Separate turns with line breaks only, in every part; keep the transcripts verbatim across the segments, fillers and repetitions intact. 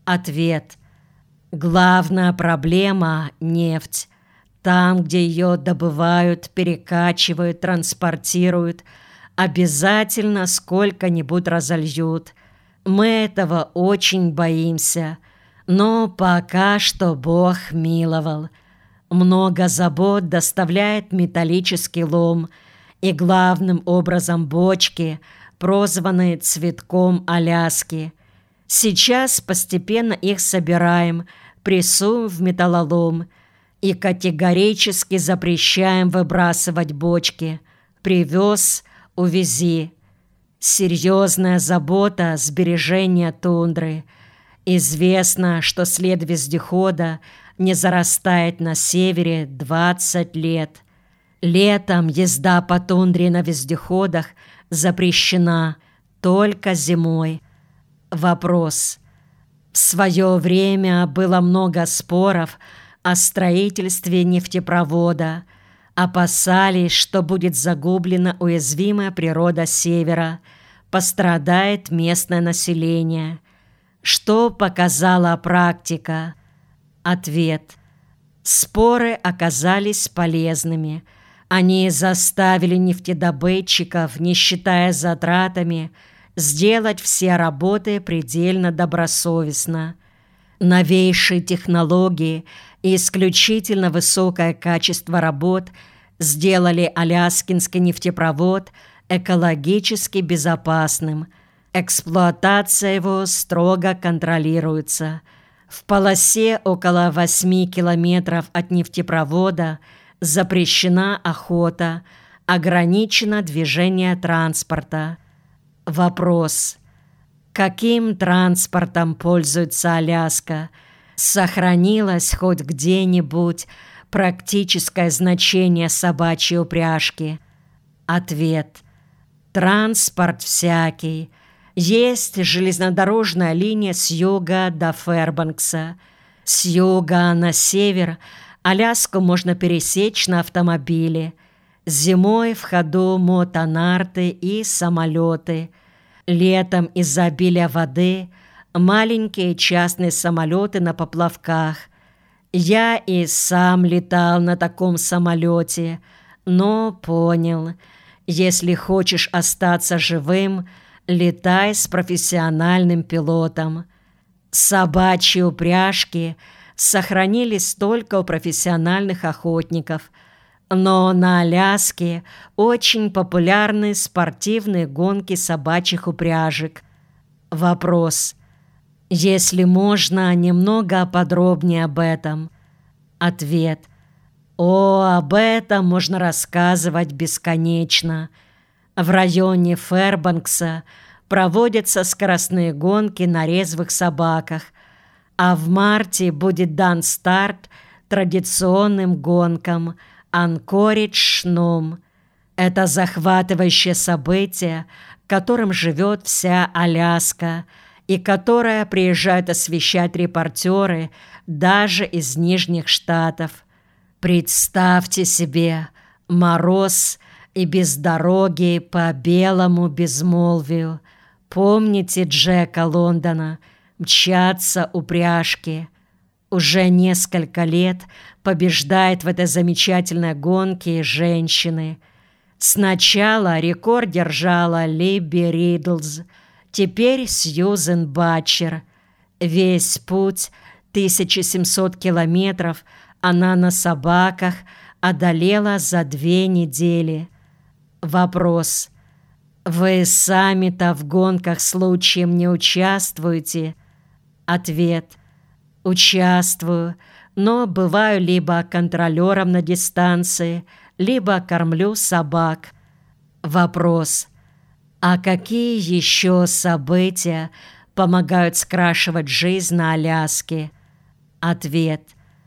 Ответ. Главная проблема – нефть. Там, где ее добывают, перекачивают, транспортируют, обязательно сколько-нибудь разольют. Мы этого очень боимся, но пока что Бог миловал. Много забот доставляет металлический лом и главным образом бочки, прозванные цветком Аляски. Сейчас постепенно их собираем, прессуем в металлолом и категорически запрещаем выбрасывать бочки. Привез – увези. Серьезная забота сбережения тундры. Известно, что след вездехода не зарастает на севере двадцать лет. Летом езда по тундре на вездеходах запрещена, только зимой. Вопрос. В свое время было много споров о строительстве нефтепровода. Опасались, что будет загублена уязвимая природа Севера, пострадает местное население. Что показала практика? Ответ. Споры оказались полезными. Они заставили нефтедобытчиков, не считая затратами, сделать все работы предельно добросовестно. Новейшие технологии и исключительно высокое качество работ сделали Аляскинский нефтепровод экологически безопасным. Эксплуатация его строго контролируется. В полосе около восьми километров от нефтепровода запрещена охота, ограничено движение транспорта. Вопрос. Каким транспортом пользуется Аляска? Сохранилось хоть где-нибудь практическое значение собачьей упряжки? Ответ. Транспорт всякий. Есть железнодорожная линия с юга до Фэрбанкса. С юга на север Аляску можно пересечь на автомобиле. Зимой в ходу мотонарты и самолеты. Летом из-за обилия воды маленькие частные самолеты на поплавках. Я и сам летал на таком самолете, но понял, если хочешь остаться живым, летай с профессиональным пилотом. Собачьи упряжки сохранились только у профессиональных охотников, но на Аляске очень популярны спортивные гонки собачьих упряжек. Вопрос. Если можно, немного подробнее об этом. Ответ. О, об этом можно рассказывать бесконечно. В районе Фэрбанкса проводятся скоростные гонки на резвых собаках, а в марте будет дан старт традиционным гонкам Анкоридж-Шном. Это захватывающее событие, которым живет вся Аляска, и которое приезжают освещать репортеры даже из Нижних Штатов. Представьте себе мороз и без дороги по белому безмолвию. Помните Джека Лондона? Мчатся упряжки. Уже несколько лет побеждает в этой замечательной гонке женщины. Сначала рекорд держала Либби Ридлз, теперь Сьюзен Батчер. Весь путь, тысяча семьсот километров, она на собаках одолела за две недели. Вопрос. Вы сами-то в гонках случаем не участвуете? Ответ. Участвую, но бываю либо контролером на дистанции, либо кормлю собак. Вопрос. А какие еще события помогают скрашивать жизнь на Аляске? Ответ.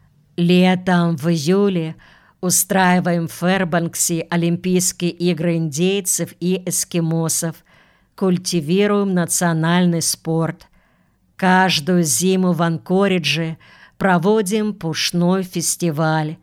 Летом в июле устраиваем в Фэрбанксе Олимпийские игры индейцев и эскимосов. Культивируем национальный спорт. Каждую зиму в Анкоридже проводим пушной фестиваль.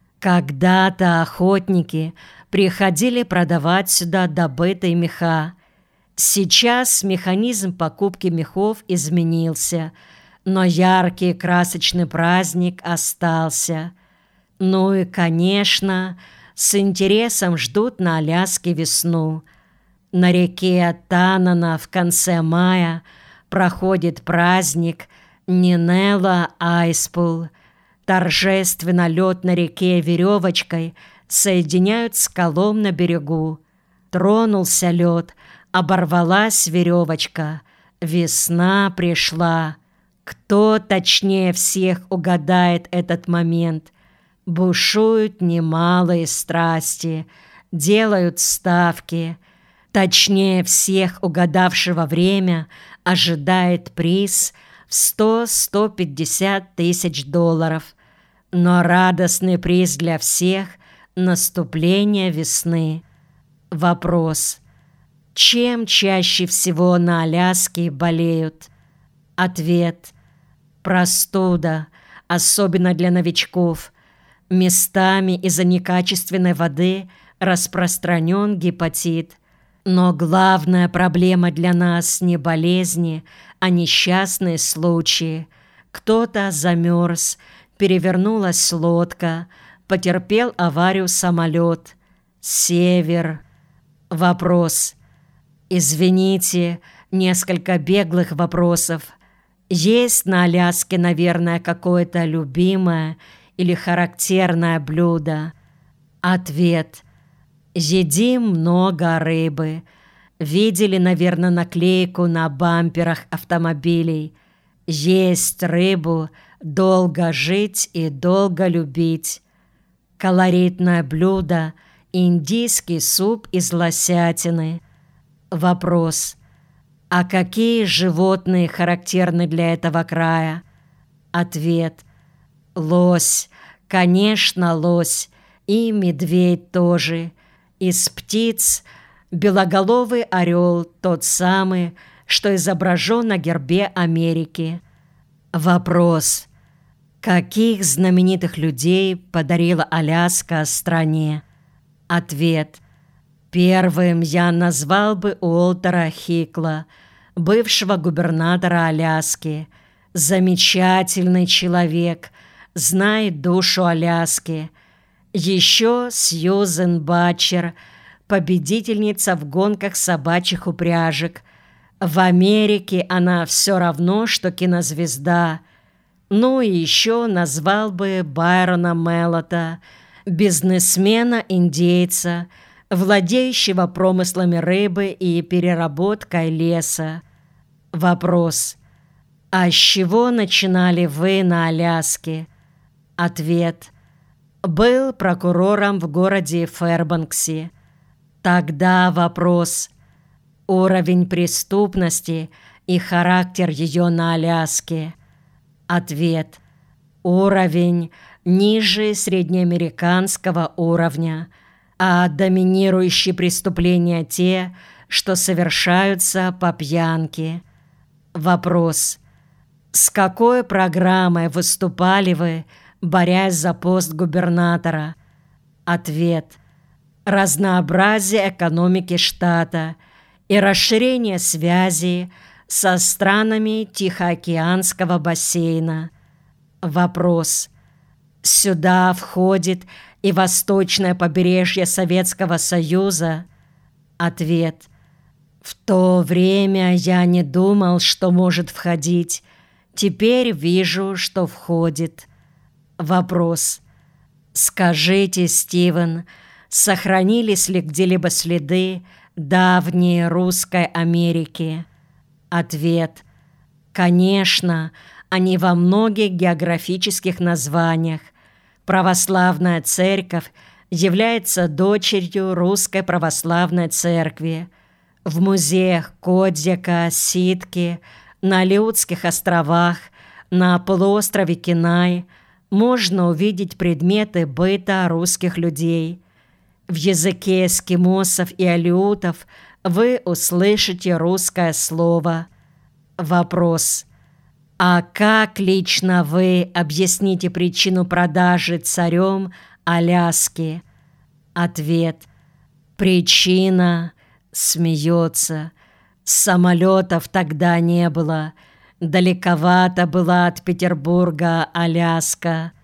Когда-то охотники приходили продавать сюда добытые меха. Сейчас механизм покупки мехов изменился, Но яркий красочный праздник остался. Ну и, конечно, с интересом ждут на Аляске весну. На реке Танана в конце мая проходит праздник Нинела Айспул. Торжественно лед на реке веревочкой соединяют с скалом на берегу. Тронулся лед, оборвалась веревочка. Весна пришла. Кто точнее всех угадает этот момент? Бушуют немалые страсти, делают ставки. Точнее всех угадавшего время ожидает приз в сто — сто пятьдесят тысяч долларов. Но радостный приз для всех — наступление весны. Вопрос: чем чаще всего на Аляске болеют? Ответ: простуда, особенно для новичков. Местами из-за некачественной воды распространен гепатит. Но главная проблема для нас не болезни, а несчастные случаи. Кто-то замерз, перевернулась лодка, потерпел аварию самолет. Север. Вопрос. Извините, несколько беглых вопросов. Есть на Аляске, наверное, какое-то любимое или характерное блюдо? Ответ. Едим много рыбы. Видели, наверное, наклейку на бамперах автомобилей. Есть рыбу, долго жить и долго любить. Колоритное блюдо — индийский суп из лосятины. Вопрос. А какие животные характерны для этого края? Ответ. Лось. Конечно, лось. И медведь тоже. Из птиц белоголовый орел, тот самый, что изображен на гербе Америки. Вопрос. Каких знаменитых людей подарила Аляска стране? Ответ. Первым я назвал бы Уолтера Хикла, бывшего губернатора Аляски. Замечательный человек, знает душу Аляски. Еще Сьюзен Батчер, победительница в гонках собачьих упряжек. В Америке она все равно, что кинозвезда. Ну и еще назвал бы Байрона Меллота, бизнесмена-индейца, владеющего промыслами рыбы и переработкой леса. Вопрос. А с чего начинали вы на Аляске? Ответ. Был прокурором в городе Фэрбанксе. Тогда вопрос. Уровень преступности и характер ее на Аляске. Ответ. Уровень ниже среднеамериканского уровня, а доминирующие преступления те, что совершаются по пьянке. Вопрос. С какой программой выступали вы, борясь за пост губернатора? Ответ. Разнообразие экономики штата и расширение связей со странами Тихоокеанского бассейна. Вопрос. Сюда входит и восточное побережье Советского Союза? Ответ. В то время я не думал, что может входить. Теперь вижу, что входит. Вопрос. Скажите, Стивен, сохранились ли где-либо следы давней русской Америки? Ответ. Конечно, они во многих географических названиях. Православная церковь является дочерью Русской Православной Церкви. В музеях Кодзека, Ситки, на Алеутских островах, на полуострове Кинай можно увидеть предметы быта русских людей. В языке эскимосов и алеутов вы услышите русское слово. Вопрос. А как лично вы объясните причину продажи царем Аляски? Ответ. Причина. Смеется. Самолетов тогда не было. Далековато была от Петербурга Аляска.